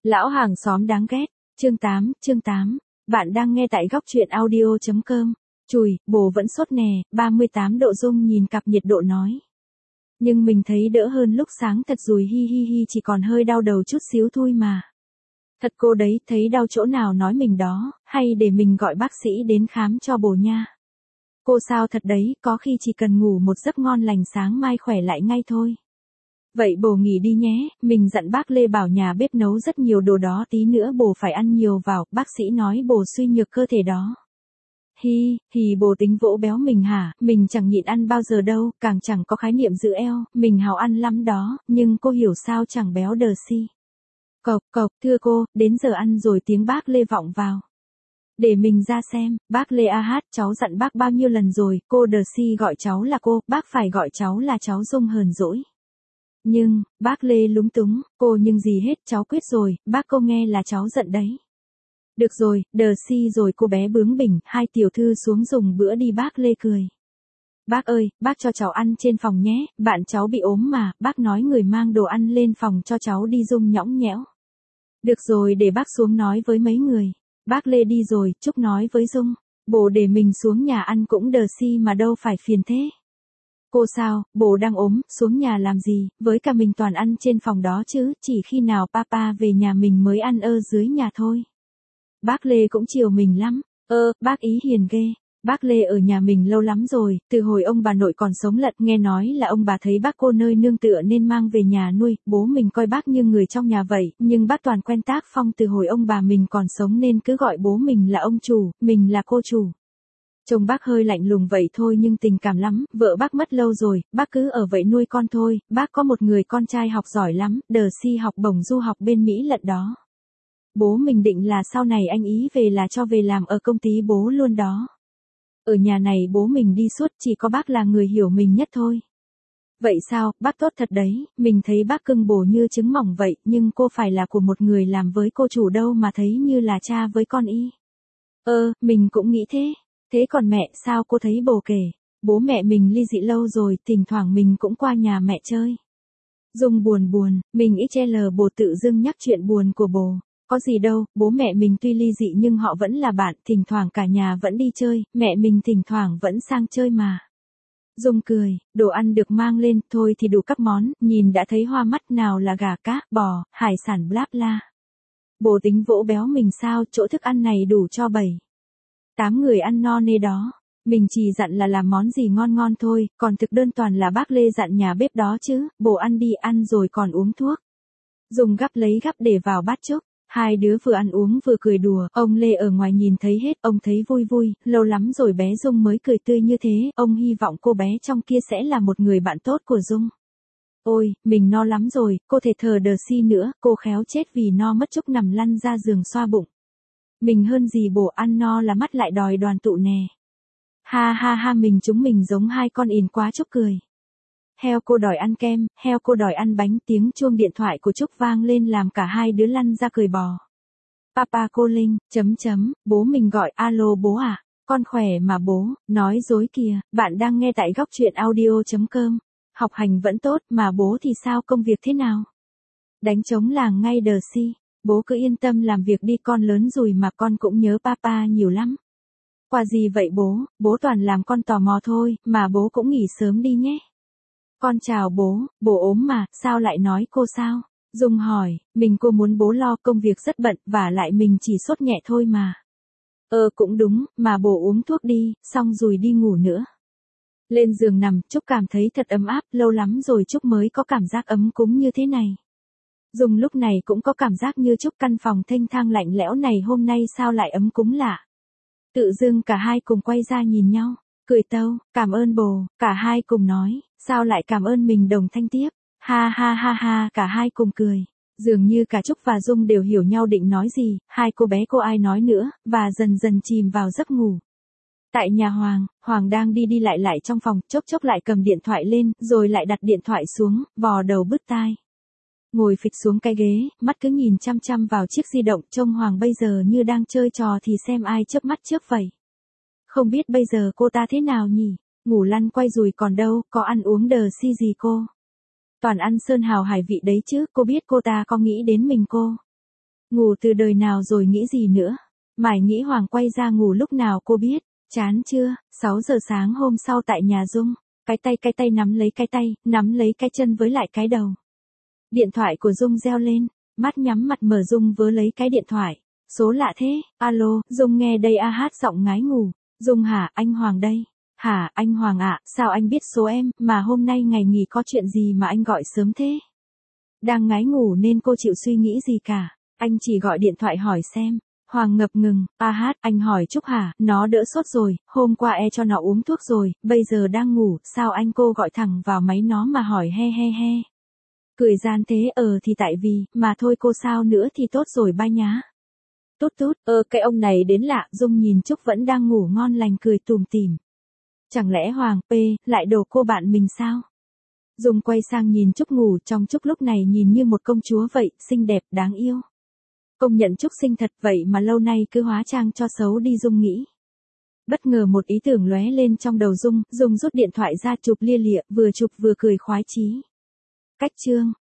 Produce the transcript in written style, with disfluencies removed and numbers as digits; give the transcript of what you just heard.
Lão hàng xóm đáng ghét. Chương 8. Bạn đang nghe tại góc truyện audio.com. Chùi, bồ vẫn sốt nè, 38 độ Dung nhìn cặp nhiệt độ nói. Nhưng mình thấy đỡ hơn lúc sáng thật rồi, hi hi hi, chỉ còn hơi đau đầu chút xíu thôi mà. Thật cô đấy, thấy đau chỗ nào nói mình đó, hay để mình gọi bác sĩ đến khám cho bồ nha. Cô sao thật đấy, có khi chỉ cần ngủ một giấc ngon lành sáng mai khỏe lại ngay thôi. Vậy bồ nghỉ đi nhé, mình dặn bác Lê bảo nhà bếp nấu rất nhiều đồ đó, tí nữa bồ phải ăn nhiều vào, bác sĩ nói bồ suy nhược cơ thể đó. Hi, bồ tính vỗ béo mình hả, mình chẳng nhịn ăn bao giờ đâu, càng chẳng có khái niệm giữ eo, mình hào ăn lắm đó, nhưng cô hiểu sao chẳng béo đờ si. Cộc, thưa cô, đến giờ ăn rồi, tiếng bác Lê vọng vào. Để mình ra xem, bác Lê cháu dặn bác bao nhiêu lần rồi, cô đờ si gọi cháu là cô, bác phải gọi cháu là cháu Dung hờn dỗi. Nhưng, bác Lê lúng túng, cô nhưng gì hết, cháu quyết rồi, bác cô nghe là cháu giận đấy. Được rồi, đờ si rồi, cô bé bướng bỉnh, hai tiểu thư xuống dùng bữa đi, bác Lê cười. Bác ơi, bác cho cháu ăn trên phòng nhé, bạn cháu bị ốm mà, bác nói người mang đồ ăn lên phòng cho cháu đi, Dung nhõng nhẽo. Được rồi, để bác xuống nói với mấy người. Bác Lê đi rồi, Trúc nói với Dung. Bồ để mình xuống nhà ăn cũng đờ si mà đâu phải phiền thế. Cô sao, bồ đang ốm, xuống nhà làm gì, với cả mình toàn ăn trên phòng đó chứ, chỉ khi nào papa về nhà mình mới ăn dưới nhà thôi. Bác Lê cũng chiều mình lắm, bác ý hiền ghê. Bác Lê ở nhà mình lâu lắm rồi, từ hồi ông bà nội còn sống lận, nghe nói là ông bà thấy bác cô nơi nương tựa nên mang về nhà nuôi, bố mình coi bác như người trong nhà vậy, nhưng bác toàn quen tác phong từ hồi ông bà mình còn sống nên cứ gọi bố mình là ông chủ, mình là cô chủ. Chồng bác hơi lạnh lùng vậy thôi nhưng tình cảm lắm, vợ bác mất lâu rồi, bác cứ ở vậy nuôi con thôi, bác có một người con trai học giỏi lắm, đờ si học bổng du học bên Mỹ lận đó. Bố mình định là sau này anh ý về là cho về làm ở công ty bố luôn đó. Ở nhà này bố mình đi suốt, chỉ có bác là người hiểu mình nhất thôi. Vậy sao, bác tốt thật đấy, mình thấy bác cưng bồ như trứng mỏng vậy, nhưng cô phải là của một người làm với cô chủ đâu mà thấy như là cha với con y. Mình cũng nghĩ thế. Thế còn mẹ, sao cô thấy bồ kể? Bố mẹ mình ly dị lâu rồi, thỉnh thoảng mình cũng qua nhà mẹ chơi. Dung buồn, mình ít che lờ bồ tự dưng nhắc chuyện buồn của bồ. Có gì đâu, bố mẹ mình tuy ly dị nhưng họ vẫn là bạn, thỉnh thoảng cả nhà vẫn đi chơi, mẹ mình thỉnh thoảng vẫn sang chơi mà. Dung cười, đồ ăn được mang lên, thôi thì đủ các món, nhìn đã thấy hoa mắt, nào là gà cá, bò, hải sản bla bla. Bồ tính vỗ béo mình sao, chỗ thức ăn này đủ cho 7-8 người ăn no nê đó. Mình chỉ dặn là làm món gì ngon ngon thôi, còn thực đơn toàn là bác Lê dặn nhà bếp đó chứ, bồ ăn đi, ăn rồi còn uống thuốc. Dung lấy gắp để vào bát Trúc. Hai đứa vừa ăn uống vừa cười đùa, ông Lê ở ngoài nhìn thấy hết, ông thấy vui, lâu lắm rồi bé Dung mới cười tươi như thế, ông hy vọng cô bé trong kia sẽ là một người bạn tốt của Dung. Ôi, mình no lắm rồi, cô thể thờ đờ si nữa, cô khéo chết vì no mất. Trúc nằm lăn ra giường xoa bụng. Mình hơn gì bồ, ăn no là mắt lại đòi đoàn tụ nè. Ha, chúng mình giống hai con ìn quá. Trúc cười. Heo cô đòi ăn kem, heo cô đòi ăn bánh, tiếng chuông điện thoại của Trúc vang lên làm cả hai đứa lăn ra cười bò. Papa cô Linh, bố mình gọi, alo bố à, con khỏe mà bố, nói dối kìa, bạn đang nghe tại góc truyện audio.com. Học hành vẫn tốt mà bố thì sao, công việc thế nào? Đánh trống làng ngay đờ si, bố cứ yên tâm làm việc đi, con lớn rồi mà con cũng nhớ papa nhiều lắm. Quà gì vậy bố toàn làm con tò mò thôi, mà bố cũng nghỉ sớm đi nhé. Con chào bố ốm mà, sao lại nói cô sao? Dung hỏi, cô muốn bố lo, công việc rất bận, và lại mình chỉ sốt nhẹ thôi mà. Cũng đúng, mà bố uống thuốc đi, xong rồi đi ngủ nữa. Lên giường nằm, Trúc cảm thấy thật ấm áp, lâu lắm rồi Trúc mới có cảm giác ấm cúng như thế này. Dung lúc này cũng có cảm giác như Trúc, căn phòng thênh thang lạnh lẽo này hôm nay sao lại ấm cúng lạ. Tự dưng cả hai cùng quay ra nhìn nhau. Cười tâu, cảm ơn bồ, cả hai cùng nói, sao lại cảm ơn mình, đồng thanh tiếp. Ha, cả hai cùng cười. Dường như cả Trúc và Dung đều hiểu nhau định nói gì, hai cô bé cô ai nói nữa, và dần dần chìm vào giấc ngủ. Tại nhà Hoàng đang đi lại trong phòng, chốc lại cầm điện thoại lên, rồi lại đặt điện thoại xuống, vò đầu bứt tai. Ngồi phịch xuống cái ghế, mắt cứ nhìn chăm vào chiếc di động, trông Hoàng bây giờ như đang chơi trò thì xem ai chớp mắt trước vậy. Không biết bây giờ cô ta thế nào nhỉ? Ngủ lăn quay rùi còn đâu, có ăn uống đờ si gì cô? Toàn ăn sơn hào hải vị đấy chứ, cô biết cô ta có nghĩ đến mình cô? Ngủ từ đời nào rồi nghĩ gì nữa. Mải nghĩ Hoàng quay ra ngủ lúc nào cô biết. Chán chưa, 6 giờ sáng hôm sau tại nhà Dung. Cái tay nắm lấy cái chân với lại cái đầu. Điện thoại của Dung reo lên. Mắt nhắm mặt mở Dung vớ lấy cái điện thoại. Số lạ thế, alo, Dung nghe đây hát giọng ngái ngủ. Dung hả, anh Hoàng đây. Hả, anh Hoàng ạ, sao anh biết số em, mà hôm nay ngày nghỉ có chuyện gì mà anh gọi sớm thế? Đang ngái ngủ nên cô chịu suy nghĩ gì cả, anh chỉ gọi điện thoại hỏi xem. Hoàng ngập ngừng, anh hỏi Trúc hả, nó đỡ sốt rồi, hôm qua cho nó uống thuốc rồi, bây giờ đang ngủ, sao anh cô gọi thẳng vào máy nó mà hỏi he he he. Cười gian thế thì tại vì, mà thôi cô sao nữa thì tốt rồi bye nhá. Tút tút, cái ông này đến lạ, Dung nhìn Trúc vẫn đang ngủ ngon lành cười tủm tỉm. Chẳng lẽ Hoàng lại đổ cô bạn mình sao? Dung quay sang nhìn Trúc ngủ trong Trúc lúc này nhìn như một công chúa vậy, xinh đẹp, đáng yêu. Công nhận Trúc xinh thật vậy mà lâu nay cứ hóa trang cho xấu đi Dung nghĩ. Bất ngờ một ý tưởng lóe lên trong đầu Dung rút điện thoại ra chụp lia lịa, vừa chụp vừa cười khoái chí. Cách chương